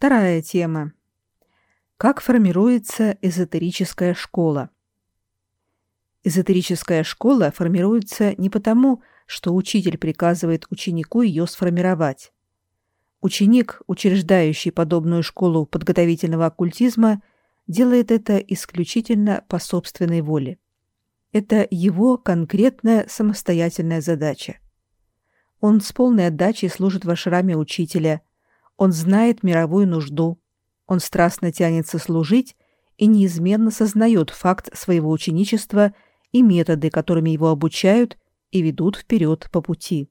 Вторая тема. Как формируется эзотерическая школа? Эзотерическая школа формируется не потому, что учитель приказывает ученику ее сформировать. Ученик, учреждающий подобную школу подготовительного оккультизма, делает это исключительно по собственной воле. Это его конкретная самостоятельная задача. Он с полной отдачей служит в ашраме учителя, он знает мировую нужду, он страстно тянется служить и неизменно сознает факт своего ученичества и методы, которыми его обучают и ведут вперед по пути.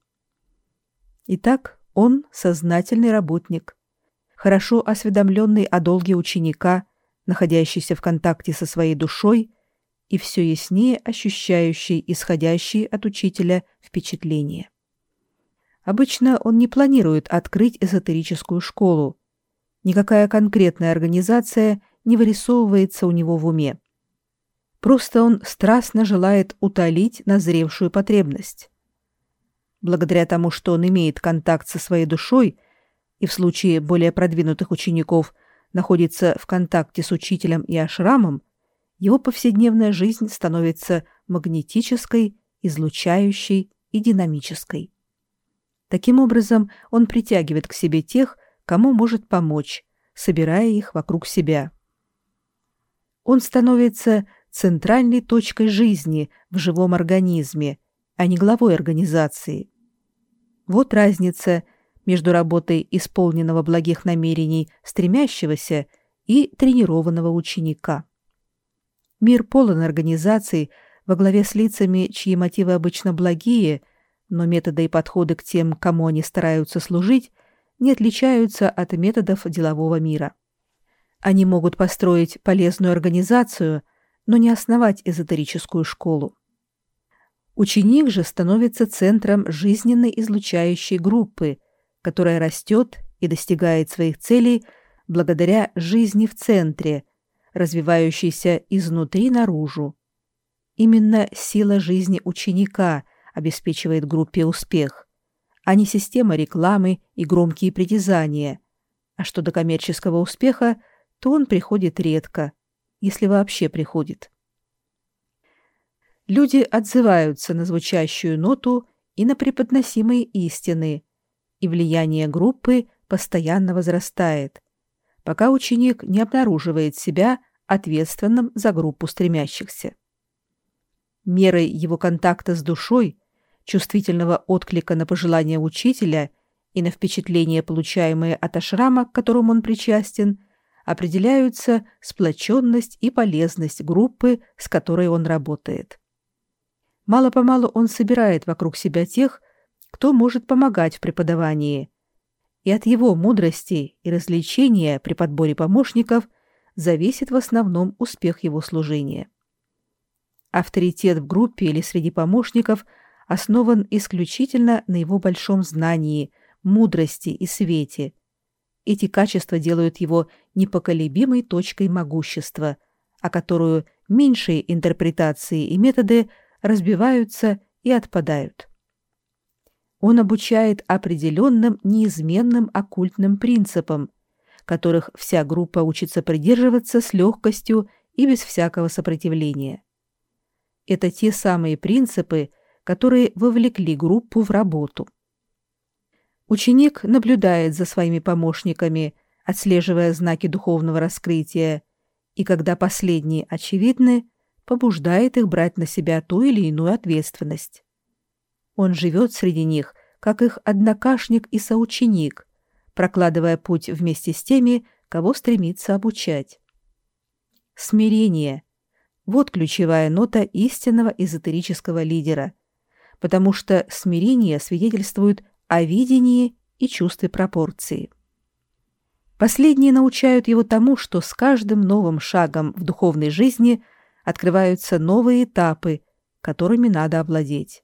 Итак, он сознательный работник, хорошо осведомленный о долге ученика, находящийся в контакте со своей душой и все яснее ощущающий исходящие от учителя впечатления. Обычно он не планирует открыть эзотерическую школу. Никакая конкретная организация не вырисовывается у него в уме. Просто он страстно желает утолить назревшую потребность. Благодаря тому, что он имеет контакт со своей душой и в случае более продвинутых учеников находится в контакте с учителем и ашрамом, его повседневная жизнь становится магнетической, излучающей и динамической. Таким образом, он притягивает к себе тех, кому может помочь, собирая их вокруг себя. Он становится центральной точкой жизни в живом организме, а не главой организации. Вот разница между работой исполненного благих намерений стремящегося и тренированного ученика. Мир полон организаций во главе с лицами, чьи мотивы обычно благие, но методы и подходы к тем, кому они стараются служить, не отличаются от методов делового мира. Они могут построить полезную организацию, но не основать эзотерическую школу. Ученик же становится центром жизненной излучающей группы, которая растет и достигает своих целей благодаря жизни в центре, развивающейся изнутри наружу. Именно сила жизни ученика обеспечивает группе успех, а не система рекламы и громкие притязания. А что до коммерческого успеха, то он приходит редко, если вообще приходит. Люди отзываются на звучащую ноту и на преподносимые истины, и влияние группы постоянно возрастает, пока ученик не обнаруживает себя ответственным за группу стремящихся. Мерой его контакта с душой, чувствительного отклика на пожелания учителя и на впечатления, получаемые от ашрама, к которому он причастен, определяются сплоченность и полезность группы, с которой он работает. Мало-помалу он собирает вокруг себя тех, кто может помогать в преподавании, и от его мудрости и развлечения при подборе помощников зависит в основном успех его служения. Авторитет в группе или среди помощников основан исключительно на его большом знании, мудрости и свете. Эти качества делают его непоколебимой точкой могущества, о которую меньшие интерпретации и методы разбиваются и отпадают. Он обучает определенным неизменным оккультным принципам, которых вся группа учится придерживаться с легкостью и без всякого сопротивления. Это те самые принципы, которые вовлекли группу в работу. Ученик наблюдает за своими помощниками, отслеживая знаки духовного раскрытия, и когда последние очевидны, побуждает их брать на себя ту или иную ответственность. Он живет среди них, как их однокашник и соученик, прокладывая путь вместе с теми, кого стремится обучать. Смирение – вот ключевая нота истинного эзотерического лидера, потому что смирение свидетельствует о видении и чувстве пропорции. Последние научают его тому, что с каждым новым шагом в духовной жизни открываются новые этапы, которыми надо овладеть.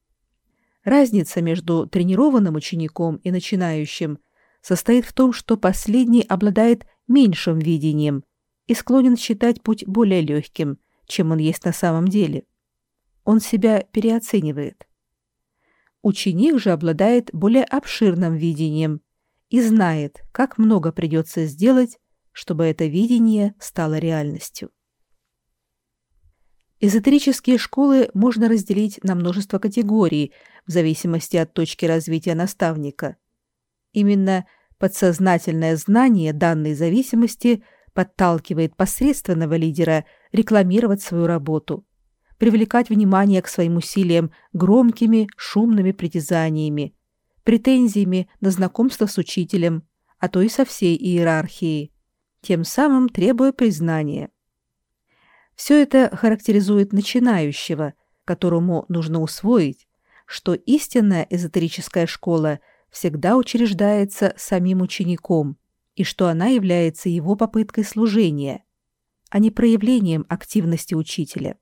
Разница между тренированным учеником и начинающим состоит в том, что последний обладает меньшим видением и склонен считать путь более легким, чем он есть на самом деле. Он себя переоценивает. Ученик же обладает более обширным видением и знает, как много придется сделать, чтобы это видение стало реальностью. Эзотерические школы можно разделить на множество категорий в зависимости от точки развития наставника. Именно подсознательное знание данной зависимости подталкивает посредственного лидера рекламировать свою работу, привлекать внимание к своим усилиям громкими, шумными притязаниями, претензиями на знакомство с учителем, а то и со всей иерархией, тем самым требуя признания. Все это характеризует начинающего, которому нужно усвоить, что истинная эзотерическая школа всегда учреждается самим учеником и что она является его попыткой служения, а не проявлением активности учителя.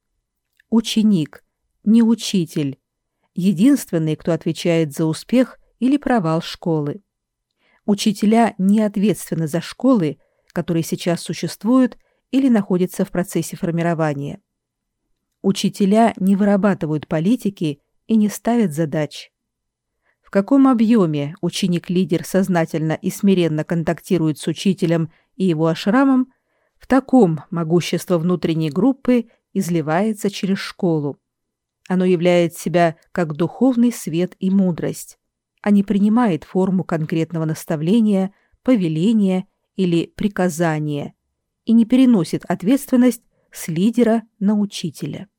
Ученик, не учитель, единственный, кто отвечает за успех или провал школы. Учителя не ответственны за школы, которые сейчас существуют или находятся в процессе формирования. Учителя не вырабатывают политики и не ставят задач. В каком объеме ученик-лидер сознательно и смиренно контактирует с учителем и его ашрамом, в таком могущество внутренней группы изливается через школу. Оно являет себя как духовный свет и мудрость, а не принимает форму конкретного наставления, повеления или приказания и не переносит ответственность с лидера на учителя.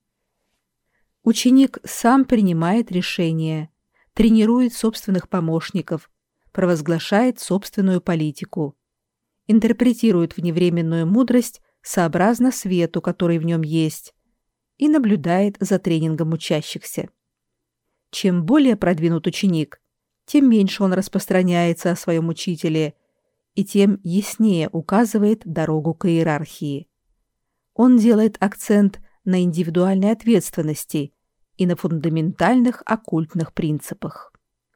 Ученик сам принимает решения, тренирует собственных помощников, провозглашает собственную политику, интерпретирует вневременную мудрость сообразно свету, который в нем есть, и наблюдает за тренингом учащихся. Чем более продвинут ученик, тем меньше он распространяется о своем учителе и тем яснее указывает дорогу к иерархии. Он делает акцент на индивидуальной ответственности и на фундаментальных оккультных принципах.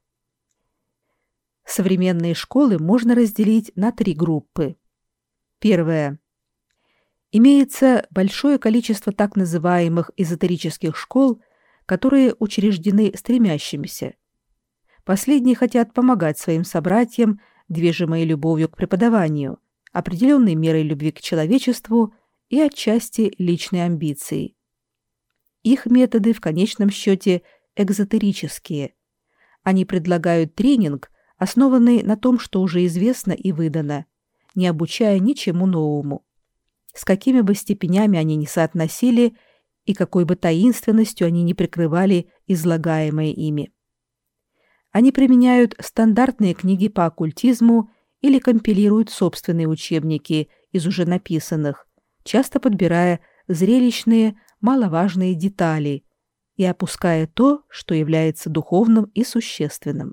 Современные школы можно разделить на 3 группы. Первая. Имеется большое количество так называемых эзотерических школ, которые учреждены стремящимися. Последние хотят помогать своим собратьям, движимые любовью к преподаванию, определенной мерой любви к человечеству и отчасти личной амбицией. Их методы в конечном счете экзотерические. Они предлагают тренинг, основанный на том, что уже известно и выдано, не обучая ничему новому. С какими бы степенями они ни соотносили и какой бы таинственностью они ни прикрывали излагаемое ими. Они применяют стандартные книги по оккультизму или компилируют собственные учебники из уже написанных, часто подбирая зрелищные, маловажные детали и опуская то, что является духовным и существенным.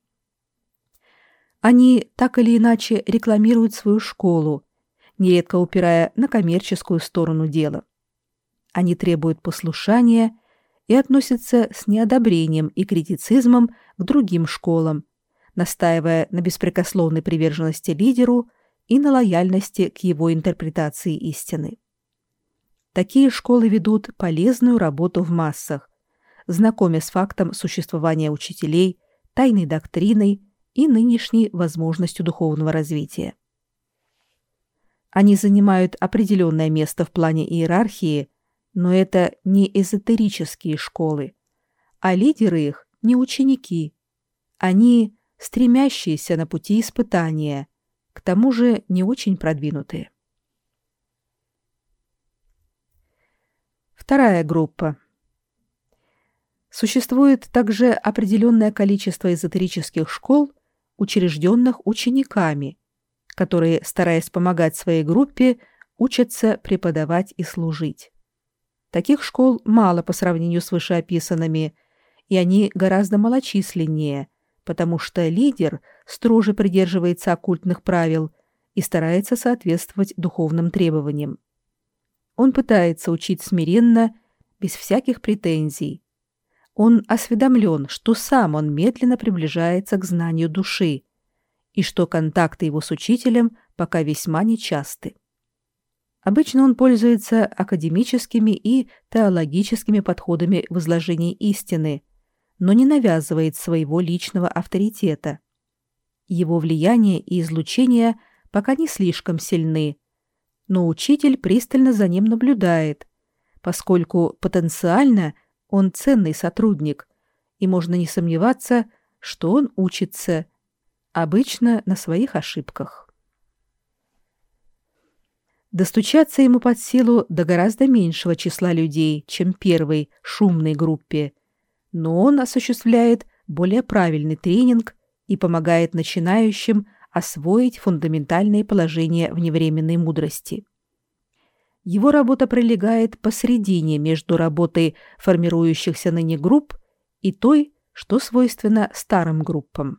Они так или иначе рекламируют свою школу, нередко упирая на коммерческую сторону дела. Они требуют послушания и относятся с неодобрением и критицизмом к другим школам, настаивая на беспрекословной приверженности лидеру и на лояльности к его интерпретации истины. Такие школы ведут полезную работу в массах, знакомя с фактом существования учителей, тайной доктриной и нынешней возможностью духовного развития. Они занимают определенное место в плане иерархии, но это не эзотерические школы, а лидеры их не ученики. Они стремящиеся на пути испытания, к тому же не очень продвинутые. Вторая группа. Существует также определенное количество эзотерических школ, учрежденных учениками, которые, стараясь помогать своей группе, учатся преподавать и служить. Таких школ мало по сравнению с вышеописанными, и они гораздо малочисленнее, потому что лидер строже придерживается оккультных правил и старается соответствовать духовным требованиям. Он пытается учить смиренно, без всяких претензий. Он осведомлен, что сам он медленно приближается к знанию души, и что контакты его с учителем пока весьма нечасты. Обычно он пользуется академическими и теологическими подходами в изложении истины, но не навязывает своего личного авторитета. Его влияние и излучение пока не слишком сильны, но учитель пристально за ним наблюдает, поскольку потенциально он ценный сотрудник, и можно не сомневаться, что он учится, обычно на своих ошибках. Достучаться ему под силу до гораздо меньшего числа людей, чем первой шумной группе, но он осуществляет более правильный тренинг и помогает начинающим освоить фундаментальные положения вневременной мудрости. Его работа пролегает посредине между работой формирующихся ныне групп и той, что свойственно старым группам.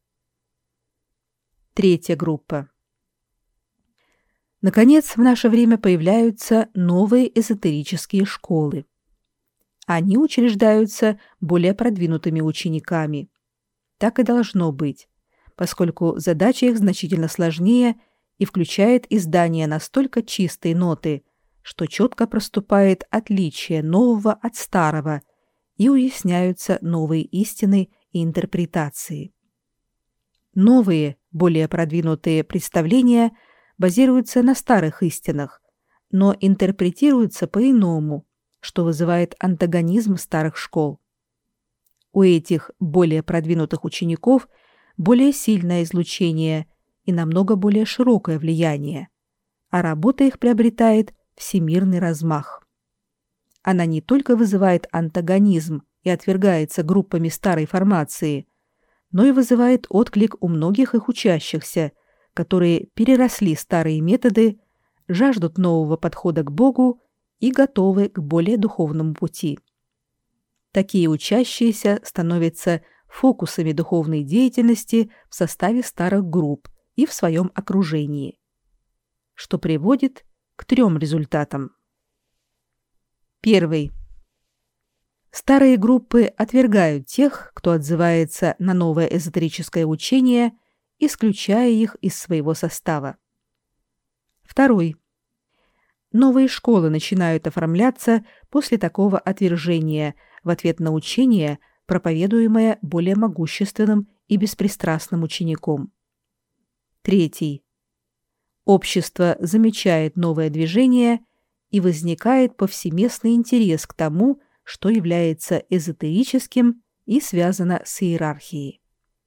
Третья группа. Наконец, в наше время появляются новые эзотерические школы. Они учреждаются более продвинутыми учениками. Так и должно быть, поскольку задача их значительно сложнее и включает издание настолько чистой ноты, что четко проступает отличие нового от старого и уясняются новые истины и интерпретации. Новые, более продвинутые представления базируются на старых истинах, но интерпретируются по-иному, что вызывает антагонизм старых школ. У этих более продвинутых учеников более сильное излучение и намного более широкое влияние, а работа их приобретает всемирный размах. Она не только вызывает антагонизм и отвергается группами старой формации, но и вызывает отклик у многих их учащихся, которые переросли старые методы, жаждут нового подхода к Богу и готовы к более духовному пути. Такие учащиеся становятся фокусами духовной деятельности в составе старых групп и в своем окружении, что приводит к 3 результатам. Первый. Старые группы отвергают тех, кто отзывается на новое эзотерическое учение, исключая их из своего состава. Второй. Новые школы начинают оформляться после такого отвержения в ответ на учение, проповедуемое более могущественным и беспристрастным учеником. Третий. Общество замечает новое движение, и возникает повсеместный интерес к тому, что является эзотерическим и связано с иерархией.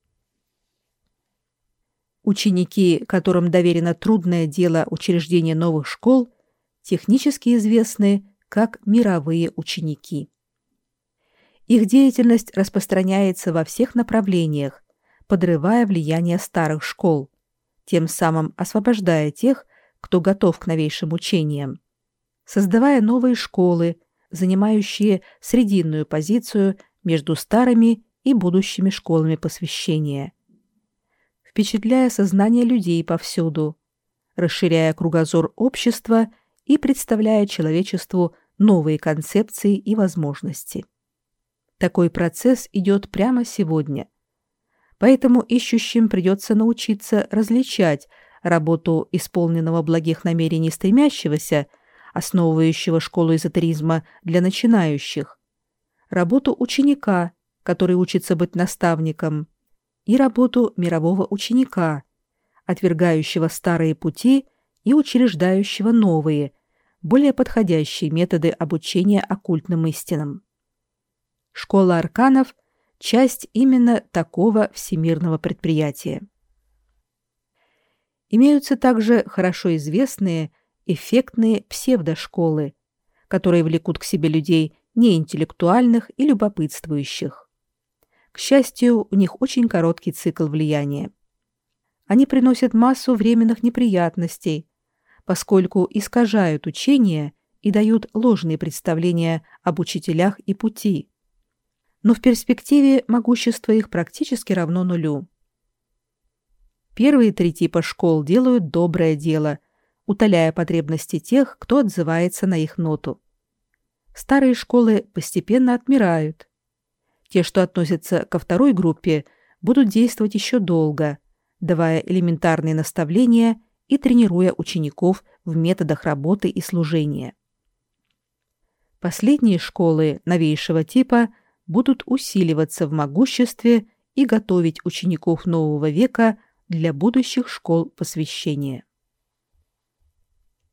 Ученики, которым доверено трудное дело учреждения новых школ, технически известны как мировые ученики. Их деятельность распространяется во всех направлениях, подрывая влияние старых школ, тем самым освобождая тех, кто готов к новейшим учениям, создавая новые школы, занимающие срединную позицию между старыми и будущими школами посвящения, впечатляя сознание людей повсюду, расширяя кругозор общества и представляя человечеству новые концепции и возможности. Такой процесс идет прямо сегодня. Поэтому ищущим придется научиться различать работу исполненного благих намерений стремящегося, основывающего школу эзотеризма для начинающих, работу ученика, который учится быть наставником, и работу мирового ученика, отвергающего старые пути и учреждающего новые, более подходящие методы обучения оккультным истинам. Школа арканов – часть именно такого всемирного предприятия. Имеются также хорошо известные эффектные псевдошколы, которые влекут к себе людей неинтеллектуальных и любопытствующих. К счастью, у них очень короткий цикл влияния. Они приносят массу временных неприятностей, поскольку искажают учение и дают ложные представления об учителях и пути. Но в перспективе могущество их практически равно нулю. Первые 3 типа школ делают доброе дело, утоляя потребности тех, кто отзывается на их ноту. Старые школы постепенно отмирают. Те, что относятся ко второй группе, будут действовать еще долго, давая элементарные наставления и тренируя учеников в методах работы и служения. Последние школы новейшего типа будут усиливаться в могуществе и готовить учеников нового века для будущих школ посвящения.